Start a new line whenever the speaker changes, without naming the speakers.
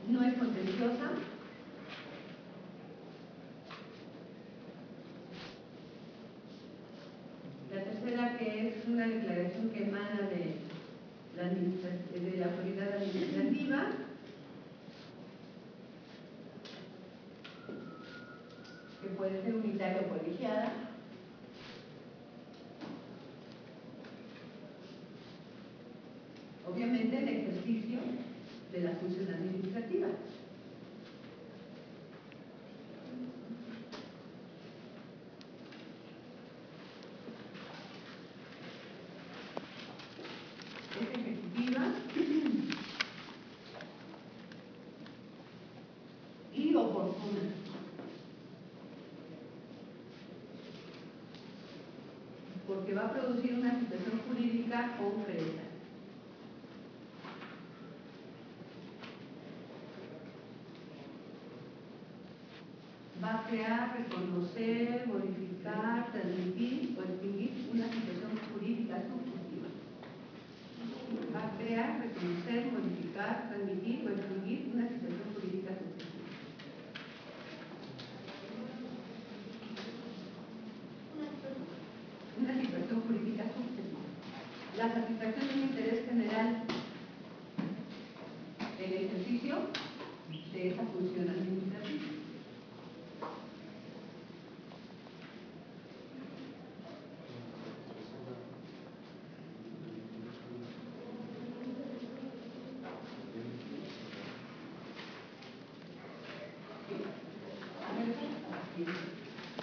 no es contenciosa. La tercera, que es una declaración que emana de la autoridad administrativa. Que puede ser unitaria o colegiada. Obviamente el ejercicio de la función administrativa. Es ejecutiva y oportuna. Porque va a producir una situación jurídica concreta. Va a crear, reconocer, modificar, transmitir o extinguir una situación jurídica subjetiva. Va a crear, reconocer, modificar, transmitir o extinguir una situación jurídica subjetiva. Una situación jurídica subjetiva. La satisfacción de un interés general, el ejercicio de esa función administrativa.